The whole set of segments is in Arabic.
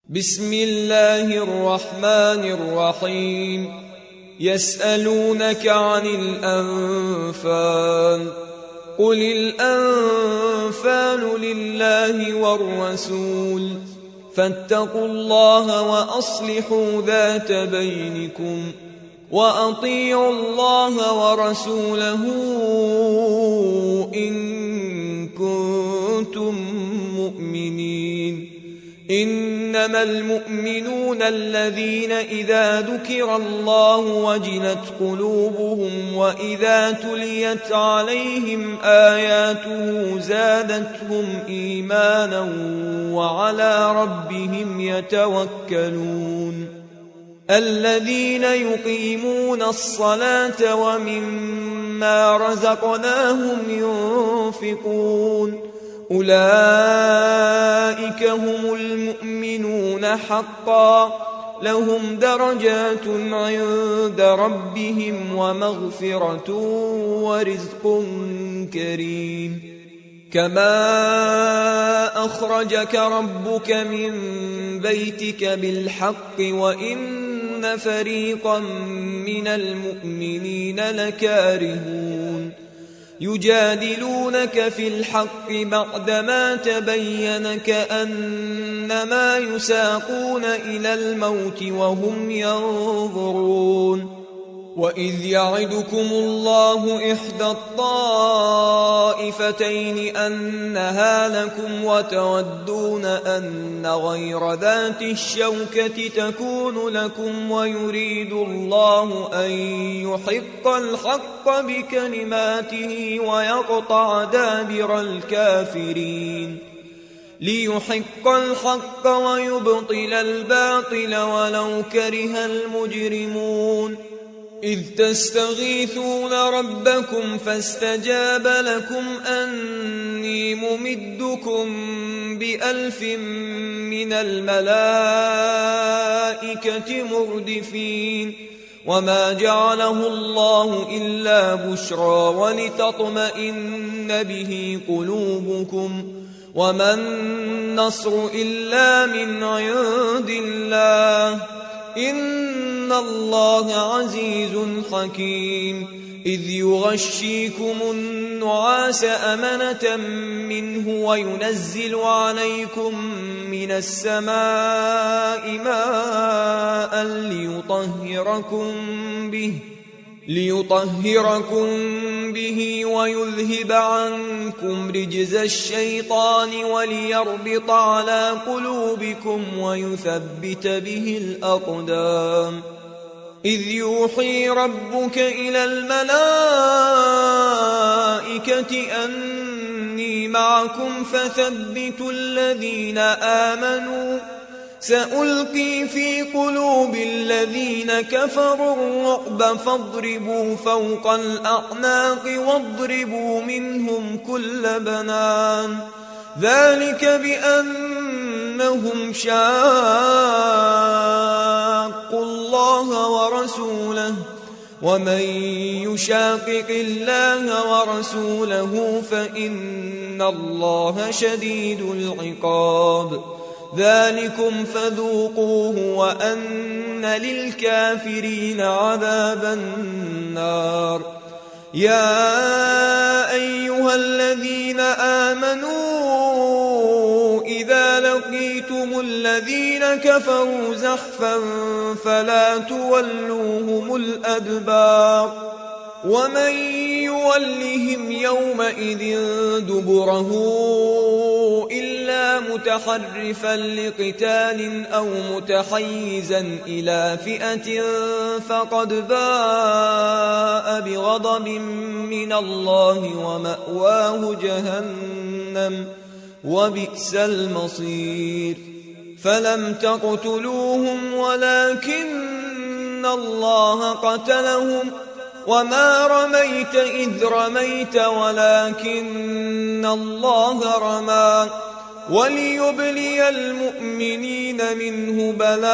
بسم الله الرحمن الرحيم. يسألونك عن الأنفال، قل الأنفال لله والرسول، فاتقوا الله وأصلحوا ذات بينكم، وأطيعوا الله ورسوله إن كنتم مؤمنين. إنما المؤمنون الذين إذا ذكر الله وجلت قلوبهم وإذا تليت عليهم آياته زادتهم إيمانا وعلى ربهم يتوكلون. الذين يقيمون الصلاة ومما رزقناهم ينفقون، أولئك هم المؤمنون حقا، لهم درجات عند ربهم ومغفرة ورزق كريم. كما أخرجك ربك من بيتك بالحق وإن فريقا من المؤمنين لكارهون. يجادلونك في الحق بعدما تبين كأنما يساقون إلى الموت وهم ينظرون. وإذ يعدكم الله إحدى الطائفتين أنها لكم وتودون أن غير ذات الشوكة تكون لكم، ويريد الله أن يحق الحق بكلماته ويقطع دابر الكافرين، ليحق الحق ويبطل الباطل ولو كره المجرمون. إذ تستغيثون ربكم فاستجاب لكم أني ممدكم ب1000 من الملائكة مردفين. وما جعله الله إلا بشرى ولتطمئن به قلوبكم، وما النصر إلا من عند الله، إن الله عزيز حكيم. إذ يغشيكم النعاس أمنة منه وينزل عليكم من السماء ماء ليطهركم به ويذهب عنكم رجز الشيطان وليربط على قلوبكم ويثبت به الأقدام. إذ يوحي ربك إلى الملائكة أني معكم فثبتوا الذين آمنوا، سألقي في قلوب الذين كفروا الرعب فاضربوا فوق الأعناق واضربوا منهم كل بنان. ذلك بأنهم شاقوا الله ورسوله، ومن يشاقق الله ورسوله فإن الله شديد العقاب. ذلكم فذوقوه وأن للكافرين عذاب النار. يا أيها الذين آمنوا إذا لقيتم الذين كفروا زحفا فلا تولوهم الأدبار، ومن يولهم يومئذ دبره إلا متحرفا لقتال أو متحيزا إلى فئة فقد باء بغضب من الله ومأواه جهنم وبئس المصير. فلم تقتلوهم ولكن الله قتلهم، وما رميت إذ رميت ولكن الله رمى، وليبلي المؤمنين منه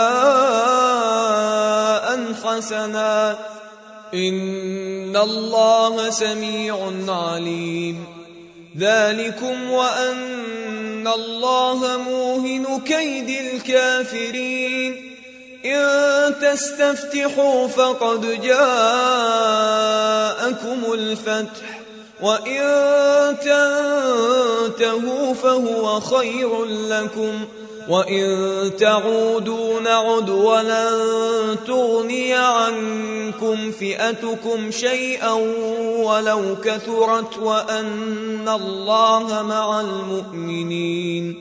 بلاء حسنا، إن الله سميع عليم. ذلكم وأن إن الله موهن كيد الكافرين إن تستفتحوا فقد جاءكم الفتح وإن تنتهوا فهو خير لكم وإن تعودوا نعد ولن تغني عنكم فئتكم شيئا ولو كثرت وأن الله مع المؤمنين.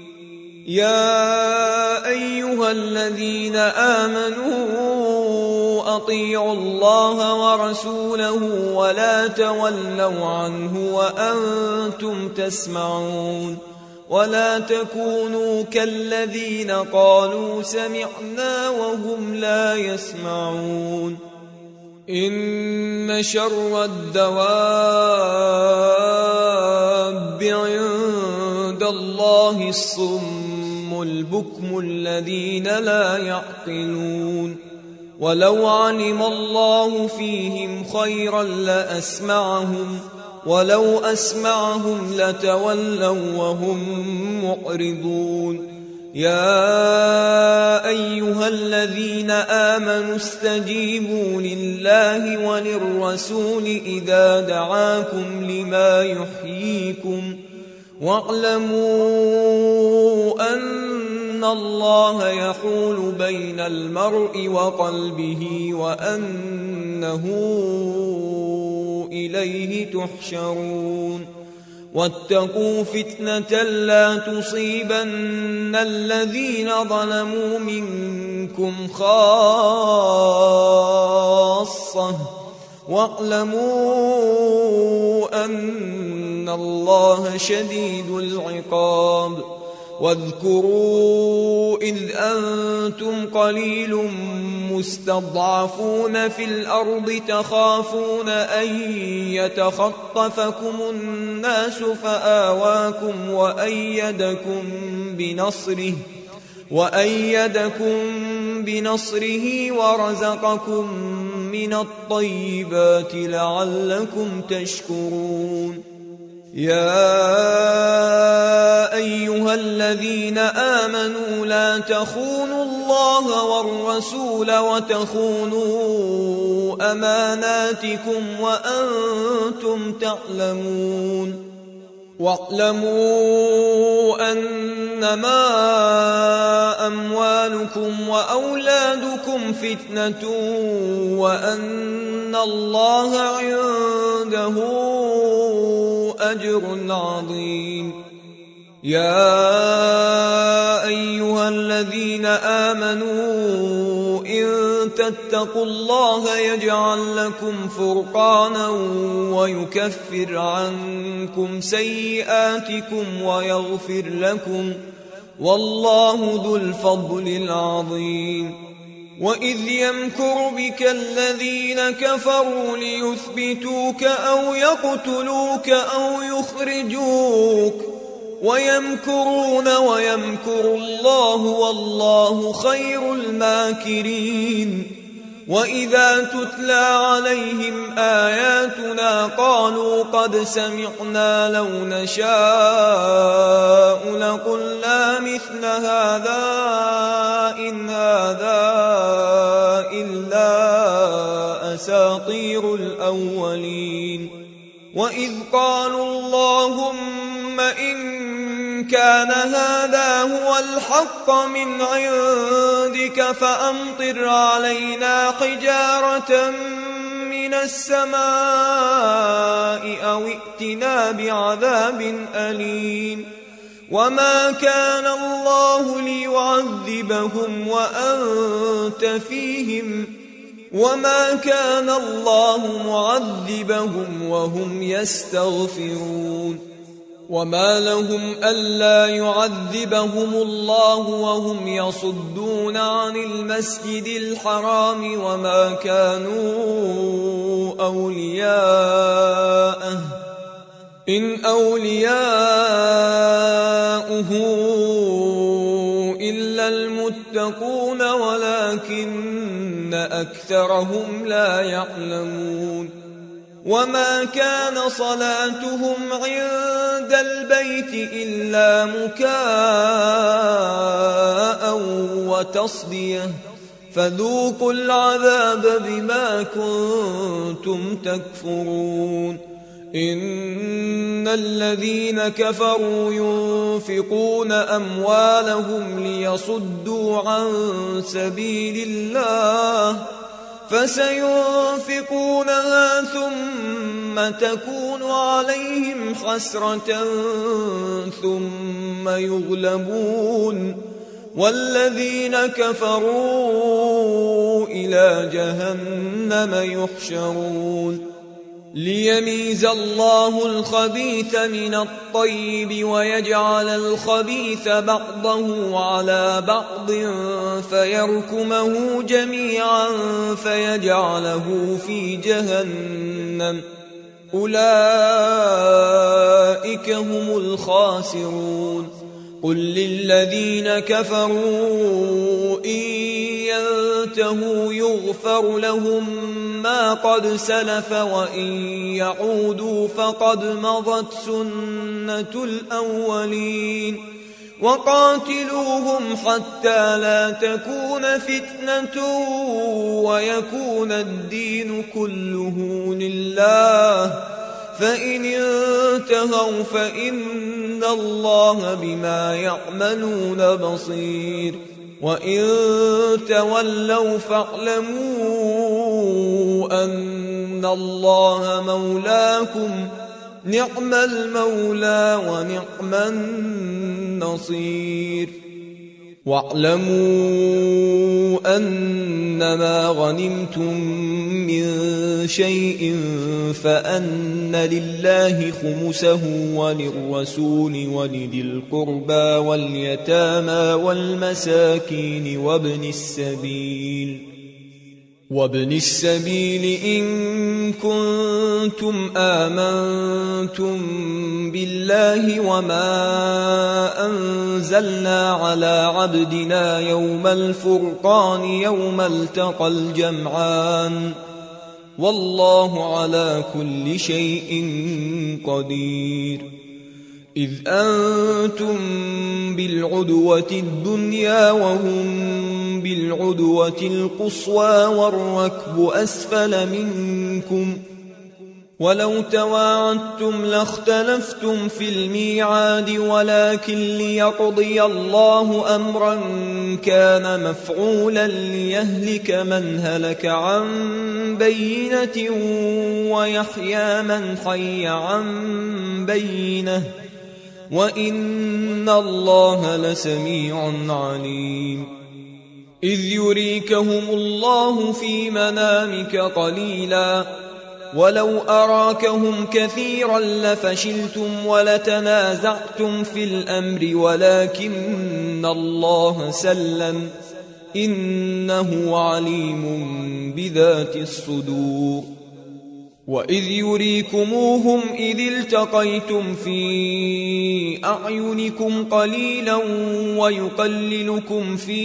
يا أيها الذين آمنوا أطيعوا الله ورسوله ولا تولوا عنه وأنتم تسمعون ولا تكونوا كالذين قالوا سمعنا وهم لا يسمعون. إن شر الدواب عند الله الصم البكم الذين لا يعقلون ولو علم الله فيهم خيرا لأسمعهم ولو أسمعهم لتولوا وهم معرضون. يا أيها الذين آمنوا استجيبوا لله وللرسول إذا دعاكم لما يحييكم واعلموا أن الله يحول بين المرء وقلبه وأنه إليه تحشرون. واتقوا فتنة لا تصيبن الذين ظلموا منكم خاصة واعلموا أن الله شديد العقاب. واذكروا إذ أنتم قليل مستضعفون في الأرض تخافون أن يتخطفكم الناس فآواكم وأيدكم بنصره ورزقكم من الطيبات لعلكم تشكرون. يا أيها الذين آمنوا لا تخونوا الله والرسول وتخونوا أماناتكم وأنتم تعلمون. واعلموا أنما أموالكم وأولادكم فتنة وأن الله عنده أجر عظيم. يا أيها الذين آمنوا إن تتقوا الله يجعل لكم فرقانا ويكفر عنكم سيئاتكم ويغفر لكم والله ذو الفضل العظيم. وإذ يمكر بك الذين كفروا ليثبتوك أو يقتلوك أو يخرجوك ويمكرون ويمكر الله والله خير الماكرين. وإذا تتلى عليهم آياتنا قالوا قد سمعنا لو نشاء لقلنا مثل هذا إن هذا إلا أساطير الأولين. وإذ قالوا اللهم إن كان هذا هو الحق من عندك فأمطر علينا حجارة من السماء أو ائتنا بعذاب أليم. وما كان الله ليعذبهم وأنت فيهم وما كان الله معذبهم وهم يستغفرون. وما لهم ألا يعذبهم الله وهم يصدون عن المسجد الحرام وما كانوا أولياءه إن أولياؤه إلا المتقون ولكن أكثرهم لا يعلمون. وما كان صلاتهم عند البيت إلا مكاء وتصدية فذوقوا العذاب بما كنتم تكفرون إن الذين كفروا ينفقون أموالهم ليصدوا عن سبيل الله فسينفقونها ثم تكون عليهم حسرة ثم يغلبون والذين كفروا إلى جهنم يحشرون ليميز الله الخبيث من الطيب ويجعل الخبيث بعضه على بعض فيركمه جميعا فيجعله في جهنم أولئك هم الخاسرون قل للذين كفروا إن ينتهوا يغفر لهم ما قد سلف وإن يعودوا فقد مضت سنة الأولين وقاتلوهم حتى لا تكون فتنة ويكون الدين كله لله فإن انتهوا فإن الله بما يعملون بصير وإن تولوا فاعلموا أن الله مولاكم نعم المولى ونعم النصير واعلموا أنما غنمتم من شيء فأن لله خمسه وللرسول ولذي القربى واليتامى والمساكين وابن السبيل إن كنتم آمنتم بالله وما أنزلنا على عبدنا يوم الفرقان يوم التقى الجمعان والله على كل شيء قدير إذ أنتم بالعدوة الدنيا وهم بالعدوة القصوى والركب أسفل منكم ولو تواعدتم لاختلفتم في الميعاد ولكن ليقضي الله أمرا كان مفعولا ليهلك من هلك عن بينة ويحيى من حي عن بينة وإن الله لسميع عليم إذ يريكهم الله في منامك قليلا ولو أراكهم كثيرا لفشلتم ولتنازعتم في الأمر ولكن الله سلم إنه عليم بذات الصدور وإذ يريكموهم إذ التقيتم في أعينكم قليلا ويقللكم في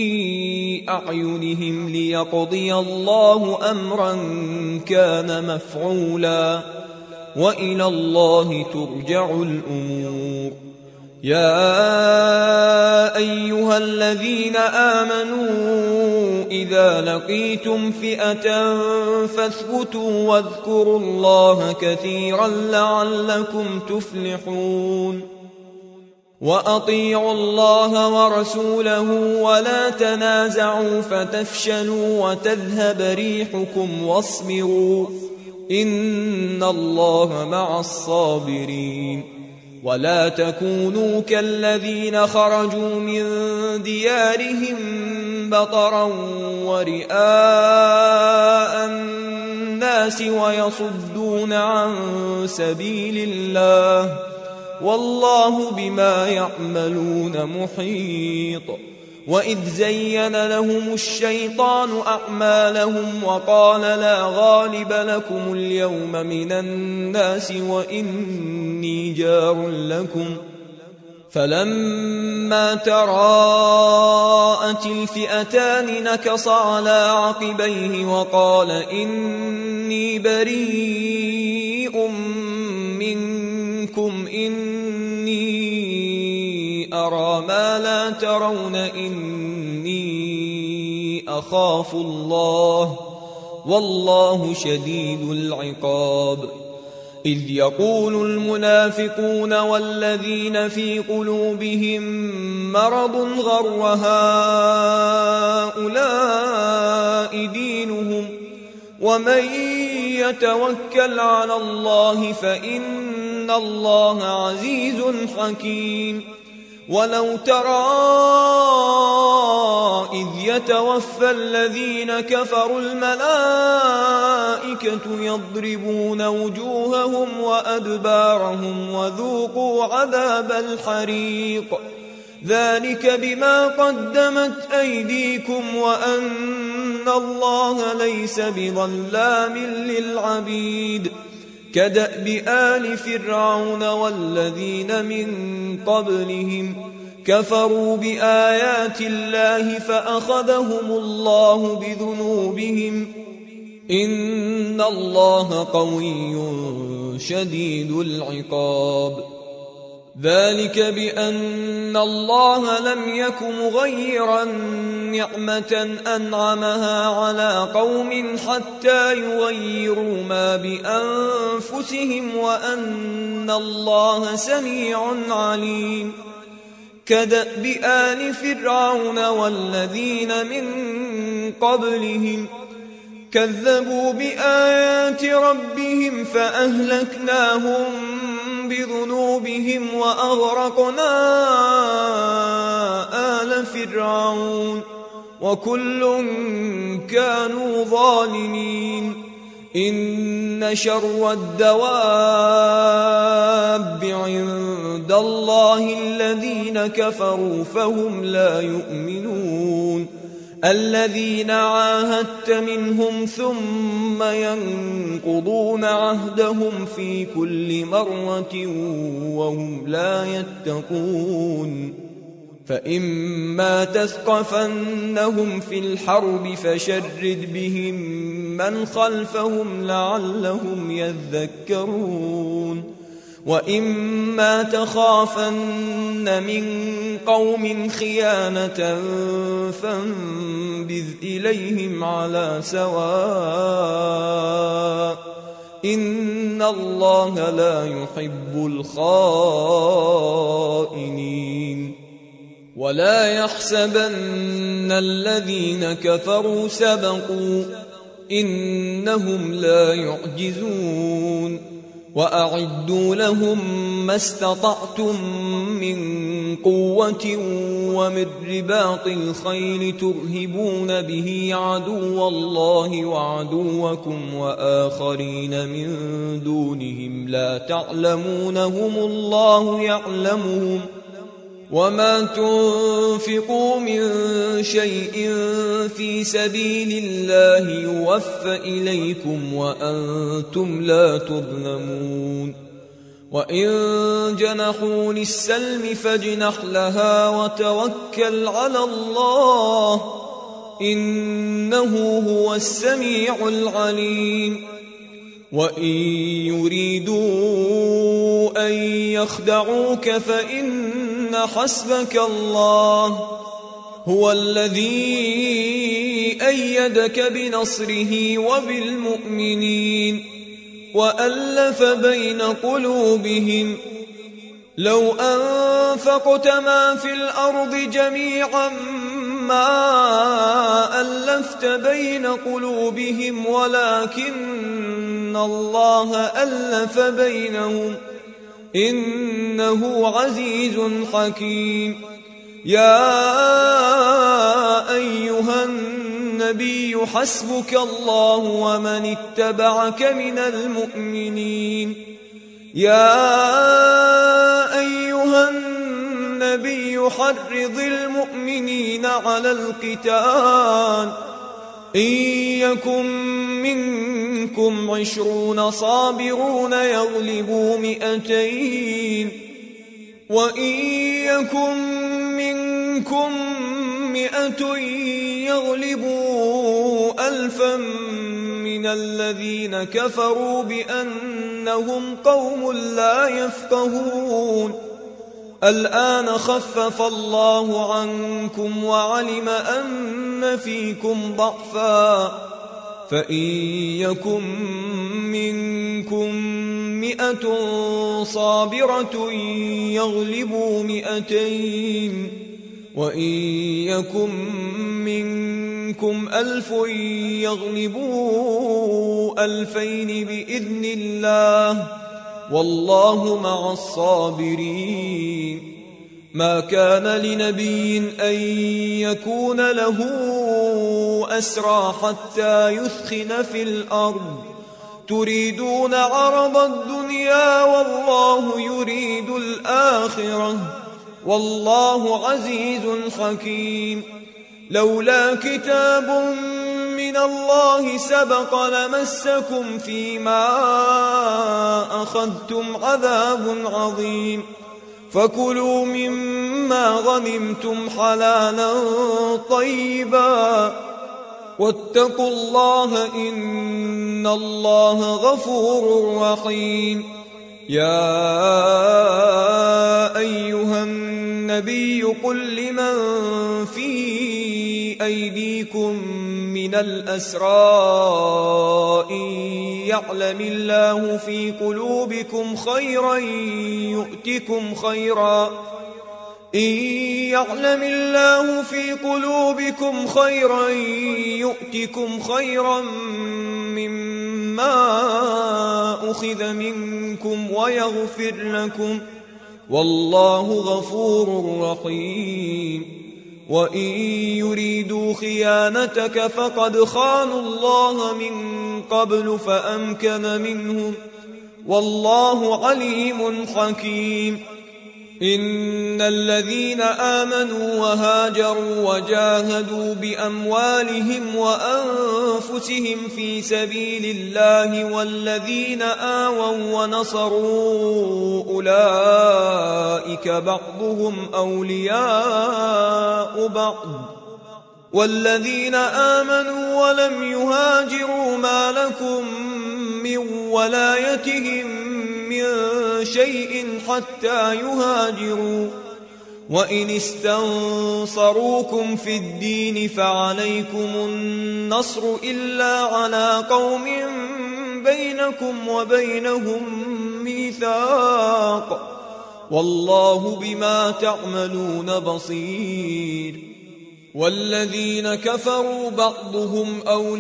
أعينهم ليقضي الله أمرا كان مفعولا وإلى الله ترجع الأمور يا أيها الذين آمنوا إذا لقيتم فئة فاثبتوا واذكروا الله كثيرا لعلكم تفلحون وأطيعوا الله ورسوله ولا تنازعوا فتفشلوا وتذهب ريحكم واصبروا إن الله مع الصابرين ولا تكونوا كالذين خرجوا من ديارهم بطرا ورئاء الناس ويصدون عن سبيل الله والله بما يعملون محيط وإذ زين لهم الشيطان أعمالهم وقال لا غالب لكم اليوم من الناس وإني جار لكم فلما تراءت الفئتان نكص على عقبيه وقال إني بريء منكم إني أرى ما لا ترون إني أخاف الله والله شديد العقاب. إذ يقول المنافقون والذين في قلوبهم مرض غر هؤلاء دينهم ومن يتوكل على الله فإن الله عزيز حكيم. ولو ترى إذ يتوفى الذين كفروا الملائكة يضربون وجوههم وأدبارهم وذوقوا عذاب الحريق ذلك بما قدمت أيديكم وأن الله ليس بظلام للعبيد. كدأب آل فرعون والذين من قبلهم كفروا بآيات الله فأخذهم الله بذنوبهم إن الله قوي شديد العقاب. ذلك بأن الله لم يك مغيرا نعمة أنعمها على قوم حتى يغيروا ما بأنفسهم وأن الله سميع عليم. كدأب آل فرعون والذين من قبلهم كذبوا بآيات ربهم فأهلكناهم بذنوبهم وأغرقنا آل فرعون وكل كانوا ظالمين. إن شر الدواب عند الله الذين كفروا فهم لا يؤمنون. الذين عاهدت منهم ثم ينقضون عهدهم في كل مرة وهم لا يتقون. فإما تثقفنهم في الحرب فشرد بهم من خلفهم لعلهم يذكرون. وإما تخافن من قوم خيانة فانبذ إليهم على سواء إن الله لا يحب الخائنين. ولا يحسبن الذين كفروا سبقوا إنهم لا يعجزون. وأعدوا لهم ما استطعتم من قوة ومن رباط الخيل ترهبون به عدو الله وعدوكم وآخرين من دونهم لا تعلمونهم الله يعلمهم. وما تنفقوا من شيء في سبيل الله يوفى إليكم وأنتم لا تظلمون. وإن جنحوا للسلم فاجنح لها وتوكل على الله إنه هو السميع العليم. وإن يريدوا أن يخدعوك فإن حسبك الله هو الذي أيدك بنصره وبالمؤمنين وألف بين قلوبهم لو أنفقت ما في الأرض جميعا ما ألفت بين قلوبهم ولكن الله ألف بينهم إنه عزيز حكيم. يا أيها النبي حسبك الله ومن اتبعك من المؤمنين. يا أيها النبي حرض المؤمنين على القتال إن يكن منكم 20 صابرون يغلبوا 200 وإن يكن منكم 100 يغلبوا 1000 من الذين كفروا بأنهم قوم لا يفقهون. الآن خفف الله عنكم وعلم أن فيكم ضعفا، فإن يكن منكم 100 صابرة يغلبوا 200، وإن يكن منكم 1000 يغلبوا 2000 بإذن الله، والله مع الصابرين. ما كان لنبي أن يكون له أسرى حتى يثخن في الأرض، تريدون عرض الدنيا والله يريد الآخرة، والله عزيز حكيم. لولا كتاب من الله سبق لمسكم فيما أخذتم عذاب عظيم، فكلوا مما غنمتم حلالا طيبا، واتقوا الله إن الله غفور رحيم. يا أيها النبي قل لمن في أيديكم من الأسرى إن يعلم الله في قلوبكم خيرا يؤتكم خيرا مما أخذ منكم ويغفر لكم، والله غفور رحيم. وإن يريدوا خيانتك فقد خانوا الله من قبل فأمكن منهم، والله عليم حكيم. إن الذين آمنوا وهاجروا وجاهدوا بأموالهم وأنفسهم في سبيل الله والذين آووا ونصروا أولئك بعضهم أولياء بعض، والذين آمنوا ولم يهاجروا ما لكم من ولايتهم من شيء حتى يهاجروا، وإن استنصروكم في الدين فعليكم النصر إلا على قوم بينكم وبينهم ميثاق، والله بما تعملون بصير. والذين كفروا بعضهم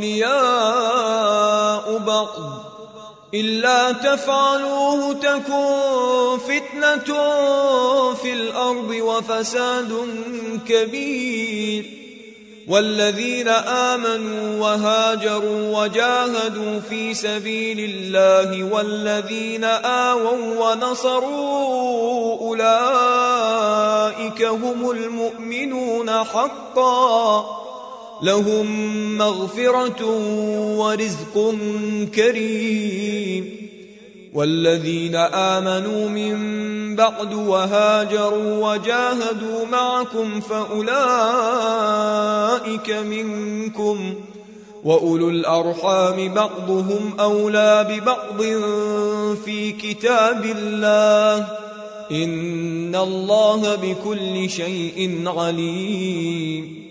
أولياء بعض، إلا تفعلوه تكن فتنة في الأرض وفساد كبير. والذين آمنوا وهاجروا وجاهدوا في سبيل الله والذين آووا ونصروا أولئك هم المؤمنون حقا، لهم مغفرة ورزق كريم. والذين آمنوا من بعد وهاجروا وجاهدوا معكم فأولئك منكم، وأولو الأرحام بعضهم أولى ببعض في كتاب الله، إن الله بكل شيء عليم.